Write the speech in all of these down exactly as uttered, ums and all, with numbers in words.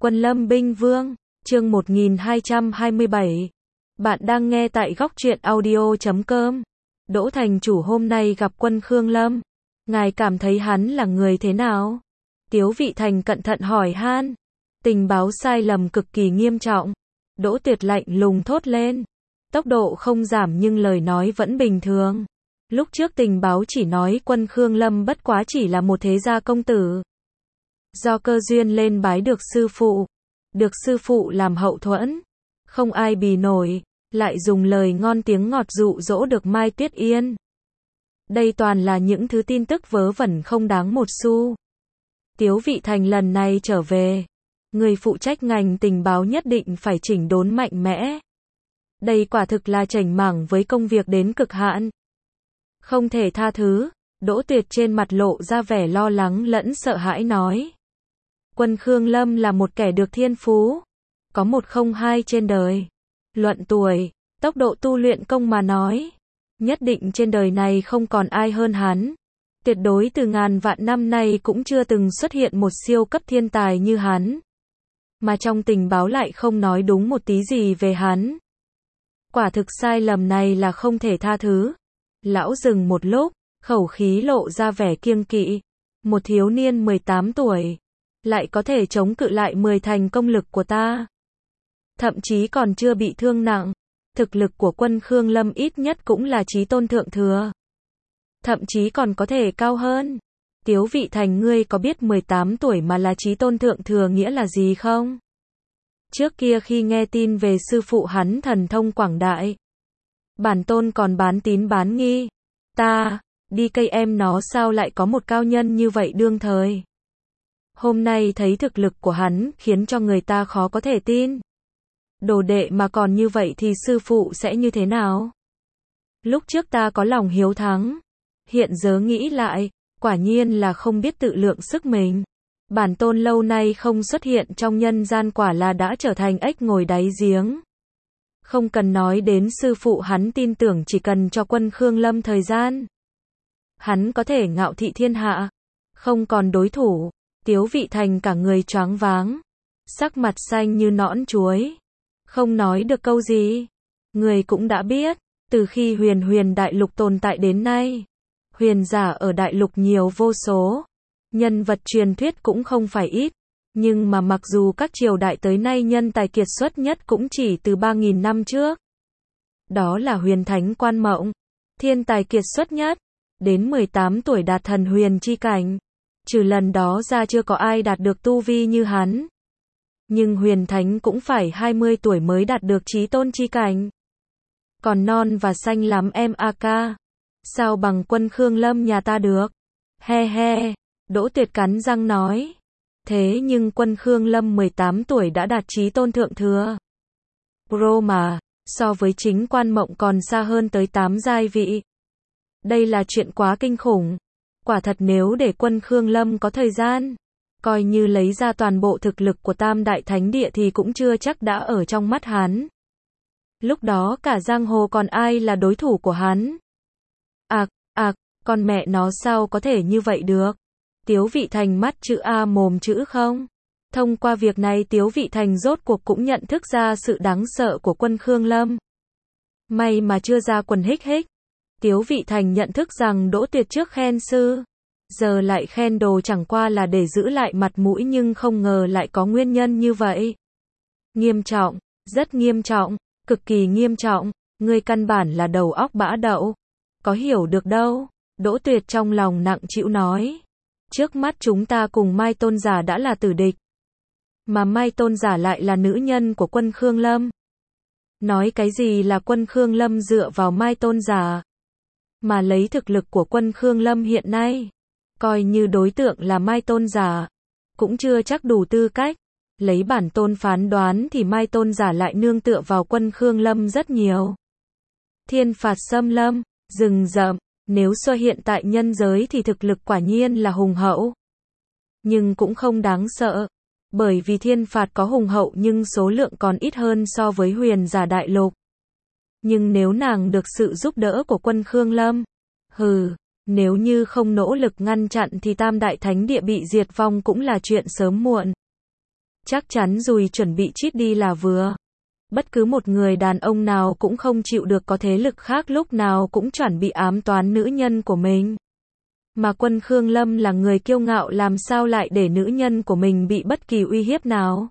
Quân Lâm Binh Vương, chương một nghìn hai trăm hai mươi bảy. Bạn đang nghe tại góc truyện audio chấm com. Đỗ thành chủ hôm nay gặp quân Khương Lâm. Ngài cảm thấy hắn là người thế nào? Tiếu Vị Thành cẩn thận hỏi han. Tình báo sai lầm cực kỳ nghiêm trọng. Đỗ Tuyệt lạnh lùng thốt lên. Tốc độ không giảm nhưng lời nói vẫn bình thường. Lúc trước tình báo chỉ nói quân Khương Lâm bất quá chỉ là một thế gia công tử. Do cơ duyên lên bái được sư phụ. Được sư phụ làm hậu thuẫn. Không ai bì nổi. Lại dùng lời ngon tiếng ngọt dụ dỗ được Mai Tuyết Yên. Đây toàn là những thứ tin tức vớ vẩn không đáng một xu. Tiếu Vị Thành lần này trở về. Người phụ trách ngành tình báo nhất định phải chỉnh đốn mạnh mẽ. Đây quả thực là chảnh mảng với công việc đến cực hạn. Không thể tha thứ. Đỗ Tuyệt trên mặt lộ ra vẻ lo lắng lẫn sợ hãi nói. Quân Khương Lâm là một kẻ được thiên phú. Có một không hai trên đời. Luận tuổi, tốc độ tu luyện công mà nói. Nhất định trên đời này không còn ai hơn hắn. Tuyệt đối từ ngàn vạn năm nay cũng chưa từng xuất hiện một siêu cấp thiên tài như hắn. Mà trong tình báo lại không nói đúng một tí gì về hắn. Quả thực sai lầm này là không thể tha thứ. Lão dừng một lúc, khẩu khí lộ ra vẻ kiêng kỵ. Một thiếu niên mười tám tuổi. Lại có thể chống cự lại mười thành công lực của ta. Thậm chí còn chưa bị thương nặng. Thực lực của quân Khương Lâm ít nhất cũng là chí tôn thượng thừa. Thậm chí còn có thể cao hơn. Tiếu Vị Thành, ngươi có biết mười tám tuổi mà là chí tôn thượng thừa nghĩa là gì không? Trước kia khi nghe tin về sư phụ hắn thần thông quảng đại. Bản tôn còn bán tín bán nghi. Ta, đi cây em nó sao lại có một cao nhân như vậy đương thời. Hôm nay thấy thực lực của hắn khiến cho người ta khó có thể tin. Đồ đệ mà còn như vậy thì sư phụ sẽ như thế nào? Lúc trước ta có lòng hiếu thắng. Hiện giờ nghĩ lại, quả nhiên là không biết tự lượng sức mình. Bản tôn lâu nay không xuất hiện trong nhân gian quả là đã trở thành ếch ngồi đáy giếng. Không cần nói đến sư phụ hắn tin tưởng chỉ cần cho quân Khương Lâm thời gian. Hắn có thể ngạo thị thiên hạ. Không còn đối thủ. Tiếu Vị Thành cả người choáng váng. Sắc mặt xanh như nõn chuối. Không nói được câu gì. Người cũng đã biết. Từ khi huyền huyền đại lục tồn tại đến nay. Huyền giả ở đại lục nhiều vô số. Nhân vật truyền thuyết cũng không phải ít. Nhưng mà mặc dù các triều đại tới nay nhân tài kiệt xuất nhất cũng chỉ từ ba nghìn năm trước. Đó là huyền thánh Quan Mộng. Thiên tài kiệt xuất nhất. Đến mười tám tuổi đạt thần huyền chi cảnh. Trừ lần đó ra chưa có ai đạt được tu vi như hắn. Nhưng huyền thánh cũng phải hai mươi tuổi mới đạt được chí tôn chi cảnh. Còn non và xanh lắm em a ca. Sao bằng quân Khương Lâm nhà ta được? He he, Đỗ Tuyệt cắn răng nói. Thế nhưng quân Khương Lâm mười tám tuổi đã đạt chí tôn thượng thừa. Pro mà, so với chính Quan Mộng còn xa hơn tới tám giai vị. Đây là chuyện quá kinh khủng. Quả thật nếu để quân Khương Lâm có thời gian, coi như lấy ra toàn bộ thực lực của Tam Đại Thánh Địa thì cũng chưa chắc đã ở trong mắt hắn. Lúc đó cả giang hồ còn ai là đối thủ của hắn? Ạc, ạc, con mẹ nó sao có thể như vậy được? Tiếu Vị Thành mắt chữ A mồm chữ không? Thông qua việc này Tiếu Vị Thành rốt cuộc cũng nhận thức ra sự đáng sợ của quân Khương Lâm. May mà chưa ra quần hích hích. Tiếu Vị Thành nhận thức rằng Đỗ Tuyệt trước khen sư. Giờ lại khen đồ chẳng qua là để giữ lại mặt mũi nhưng không ngờ lại có nguyên nhân như vậy. Nghiêm trọng, rất nghiêm trọng, cực kỳ nghiêm trọng, ngươi căn bản là đầu óc bã đậu. Có hiểu được đâu, Đỗ Tuyệt trong lòng nặng trĩu nói. Trước mắt chúng ta cùng Mai Tôn Giả đã là tử địch. Mà Mai Tôn Giả lại là nữ nhân của quân Khương Lâm. Nói cái gì là quân Khương Lâm dựa vào Mai Tôn Giả. Mà lấy thực lực của quân Khương Lâm hiện nay. Coi như đối tượng là Mai Tôn Giả. Cũng chưa chắc đủ tư cách. Lấy bản tôn phán đoán thì Mai Tôn Giả lại nương tựa vào quân Khương Lâm rất nhiều. Thiên phạt xâm lâm, rừng rậm. Nếu so hiện tại nhân giới thì thực lực quả nhiên là hùng hậu. Nhưng cũng không đáng sợ. Bởi vì thiên phạt có hùng hậu nhưng số lượng còn ít hơn so với huyền giả đại lục. Nhưng nếu nàng được sự giúp đỡ của quân Khương Lâm. Hừ, nếu như không nỗ lực ngăn chặn thì Tam Đại Thánh Địa bị diệt vong cũng là chuyện sớm muộn. chắc chắn dùi chuẩn bị chít đi là vừa. Bất cứ một người đàn ông nào cũng không chịu được có thế lực khác lúc nào cũng chuẩn bị ám toán nữ nhân của mình. Mà Quân Khương Lâm là người kiêu ngạo làm sao lại để nữ nhân của mình bị bất kỳ uy hiếp nào.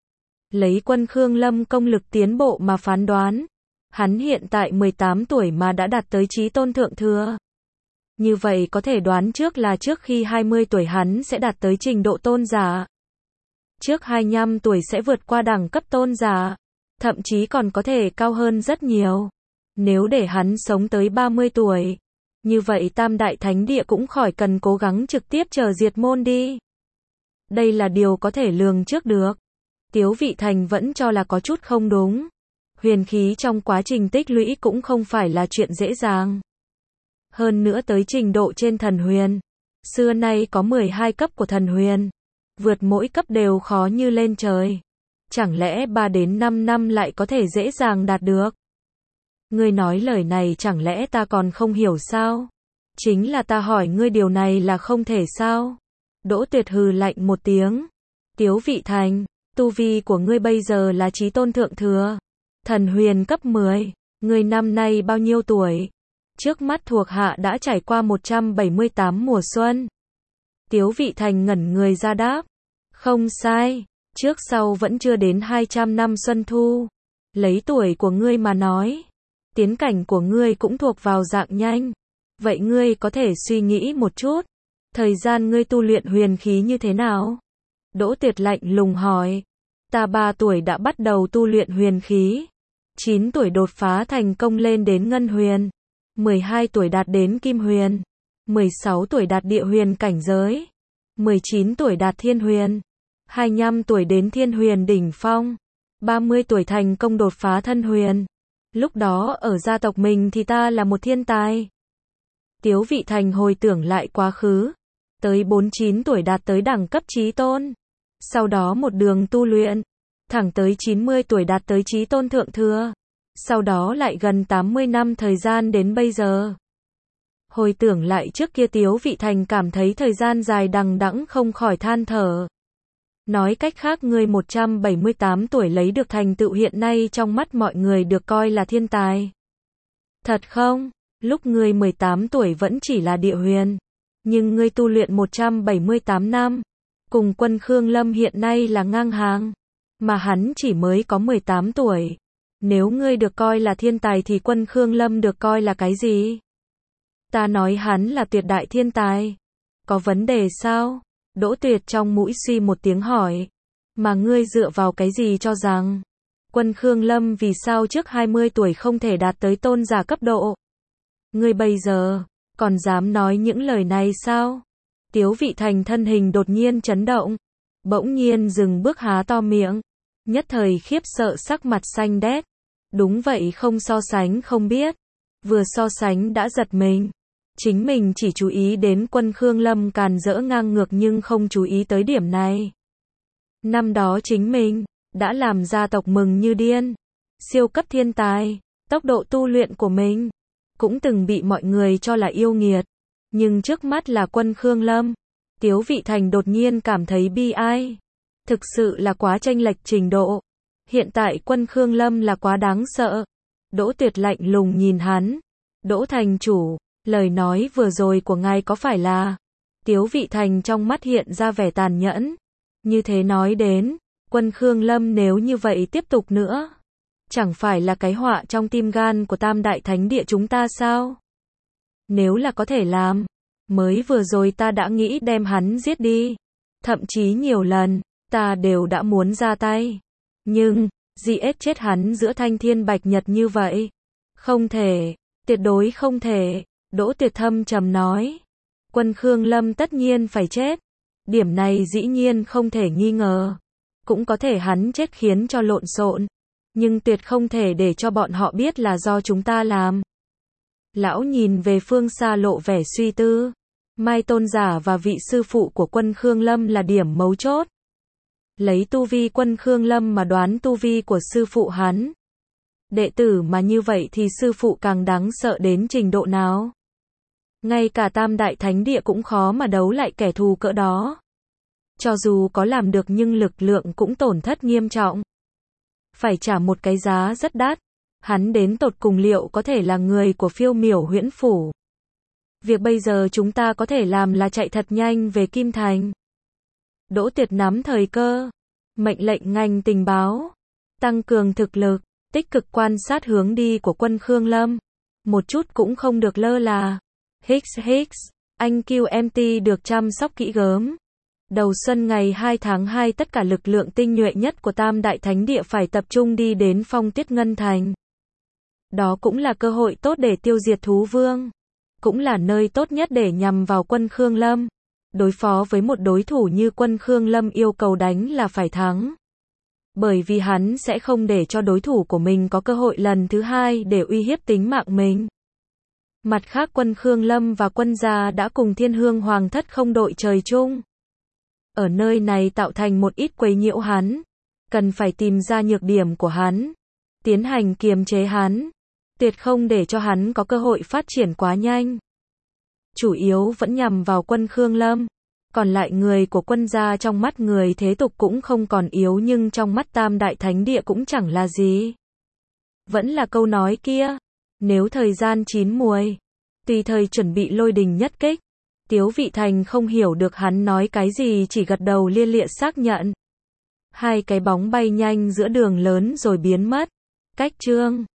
Lấy Quân Khương Lâm công lực tiến bộ mà phán đoán, hắn hiện tại mười tám tuổi mà đã đạt tới chí tôn thượng thừa. Như vậy có thể đoán trước là trước khi hai mươi tuổi hắn sẽ đạt tới trình độ tôn giả. Trước hai mươi lăm tuổi sẽ vượt qua đẳng cấp tôn giả, thậm chí còn có thể cao hơn rất nhiều. Nếu để hắn sống tới ba mươi tuổi, như vậy Tam Đại Thánh Địa cũng khỏi cần cố gắng trực tiếp chờ diệt môn đi. Đây là điều có thể lường trước được. Tiếu Vị Thành vẫn cho là có chút không đúng. Huyền khí trong quá trình tích lũy cũng không phải là chuyện dễ dàng. Hơn nữa tới trình độ trên thần huyền. Xưa nay có mười hai cấp của thần huyền. Vượt mỗi cấp đều khó như lên trời. Chẳng lẽ ba đến năm năm lại có thể dễ dàng đạt được? Ngươi nói lời này chẳng lẽ ta còn không hiểu sao? Chính là ta hỏi ngươi điều này là không thể sao? Đỗ Tuyệt hừ lạnh một tiếng. Tiếu Vị Thành, tu vi của ngươi bây giờ là chí tôn thượng thừa. Thần huyền cấp mười. Ngươi năm nay bao nhiêu tuổi? Trước mắt thuộc hạ đã trải qua một trăm bảy mươi tám mùa xuân. Tiếu Vị Thành ngẩn người ra đáp. Không sai, trước sau vẫn chưa đến hai trăm năm xuân thu. Lấy tuổi của ngươi mà nói, tiến cảnh của ngươi cũng thuộc vào dạng nhanh. Vậy ngươi có thể suy nghĩ một chút, thời gian ngươi tu luyện huyền khí như thế nào? Đỗ Tuyệt lạnh lùng hỏi. Ta ba tuổi đã bắt đầu tu luyện huyền khí. chín tuổi đột phá thành công lên đến ngân huyền. mười hai tuổi đạt đến kim huyền. mười sáu tuổi đạt địa huyền cảnh giới. mười chín tuổi đạt thiên huyền. hai mươi lăm tuổi đến thiên huyền đỉnh phong. ba mươi tuổi thành công đột phá thân huyền. Lúc đó ở gia tộc mình thì ta là một thiên tài. Tiếu Vị Thành hồi tưởng lại quá khứ. Tới bốn mươi chín tuổi đạt tới đẳng cấp chí tôn. Sau đó một đường tu luyện. Thẳng tới chín mươi tuổi đạt tới chí tôn thượng thừa. Sau đó lại gần tám mươi năm thời gian đến bây giờ. Hồi tưởng lại trước kia Tiếu Vị Thành cảm thấy thời gian dài đằng đẵng không khỏi than thở. Nói cách khác ngươi một trăm bảy mươi tám tuổi lấy được thành tựu hiện nay trong mắt mọi người được coi là thiên tài. Thật không? Lúc ngươi mười tám tuổi vẫn chỉ là địa huyền. Nhưng ngươi tu luyện một trăm bảy mươi tám năm. Cùng Quân Khương Lâm hiện nay là ngang hàng. Mà hắn chỉ mới có mười tám tuổi. Nếu ngươi được coi là thiên tài thì Quân Khương Lâm được coi là cái gì? Ta nói hắn là tuyệt đại thiên tài. Có vấn đề sao? Đỗ Tuyệt trong mũi suy một tiếng hỏi. Mà ngươi dựa vào cái gì cho rằng Quân Khương Lâm vì sao trước hai mươi tuổi không thể đạt tới tôn giả cấp độ? Ngươi bây giờ còn dám nói những lời này sao? Tiếu Vị Thành thân hình đột nhiên chấn động. Bỗng nhiên dừng bước há to miệng. Nhất thời khiếp sợ sắc mặt xanh đét. Đúng vậy, không so sánh không biết. Vừa so sánh đã giật mình. Chính mình chỉ chú ý đến Quân Khương Lâm càn rỡ ngang ngược nhưng không chú ý tới điểm này. Năm đó chính mình đã làm gia tộc mừng như điên. Siêu cấp thiên tài, tốc độ tu luyện của mình cũng từng bị mọi người cho là yêu nghiệt. Nhưng trước mắt là Quân Khương Lâm. Tiếu Vị Thành đột nhiên cảm thấy bi ai. Thực sự là quá chênh lệch trình độ. Hiện tại Quân Khương Lâm là quá đáng sợ. Đỗ Tuyệt lạnh lùng nhìn hắn. Đỗ thành chủ, lời nói vừa rồi của ngài có phải là... Tiếu Vị Thành trong mắt hiện ra vẻ tàn nhẫn. Như thế nói đến, Quân Khương Lâm nếu như vậy tiếp tục nữa, chẳng phải là cái họa trong tim gan của Tam Đại Thánh Địa chúng ta sao? Nếu là có thể làm, mới vừa rồi ta đã nghĩ đem hắn giết đi. Thậm chí nhiều lần, ta đều đã muốn ra tay. Nhưng, giết chết hắn giữa thanh thiên bạch nhật như vậy. Không thể, tuyệt đối không thể. Đỗ Tuyệt thâm trầm nói. Quân Khương Lâm tất nhiên phải chết. Điểm này dĩ nhiên không thể nghi ngờ. Cũng có thể hắn chết khiến cho lộn xộn. Nhưng tuyệt không thể để cho bọn họ biết là do chúng ta làm. Lão nhìn về phương xa lộ vẻ suy tư. Mai tôn giả và vị sư phụ của Quân Khương Lâm là điểm mấu chốt. Lấy tu vi Quân Khương Lâm mà đoán tu vi của sư phụ hắn. Đệ tử mà như vậy thì sư phụ càng đáng sợ đến trình độ nào? Ngay cả Tam Đại Thánh Địa cũng khó mà đấu lại kẻ thù cỡ đó. Cho dù có làm được nhưng lực lượng cũng tổn thất nghiêm trọng. Phải trả một cái giá rất đắt. Hắn đến tột cùng liệu có thể là người của phiêu miểu huyễn phủ. Việc bây giờ chúng ta có thể làm là chạy thật nhanh về Kim Thành. Đỗ Tuyệt nắm thời cơ. Mệnh lệnh ngành tình báo. Tăng cường thực lực. Tích cực quan sát hướng đi của quân Khương Lâm. Một chút cũng không được lơ là. Hicks Hicks. Anh Q M T được chăm sóc kỹ gớm. Đầu xuân ngày hai tháng hai tất cả lực lượng tinh nhuệ nhất của Tam Đại Thánh Địa phải tập trung đi đến Phong Tuyết Ngân Thành. Đó cũng là cơ hội tốt để tiêu diệt thú vương. Cũng là nơi tốt nhất để nhằm vào quân Khương Lâm. Đối phó với một đối thủ như quân Khương Lâm yêu cầu đánh là phải thắng. Bởi vì hắn sẽ không để cho đối thủ của mình có cơ hội lần thứ hai để uy hiếp tính mạng mình. Mặt khác quân Khương Lâm và quân gia đã cùng Thiên Hương Hoàng thất không đội trời chung. Ở nơi này tạo thành một ít quấy nhiễu hắn. Cần phải tìm ra nhược điểm của hắn. Tiến hành kiềm chế hắn. Tuyệt không để cho hắn có cơ hội phát triển quá nhanh. Chủ yếu vẫn nhằm vào quân Khương Lâm. Còn lại người của quân gia trong mắt người thế tục cũng không còn yếu nhưng trong mắt Tam Đại Thánh Địa cũng chẳng là gì. Vẫn là câu nói kia. Nếu thời gian chín muồi. Tùy thời chuẩn bị lôi đình nhất kích. Tiếu Vị Thành không hiểu được hắn nói cái gì chỉ gật đầu lia lịa xác nhận. Hai cái bóng bay nhanh giữa đường lớn rồi biến mất. Cách chương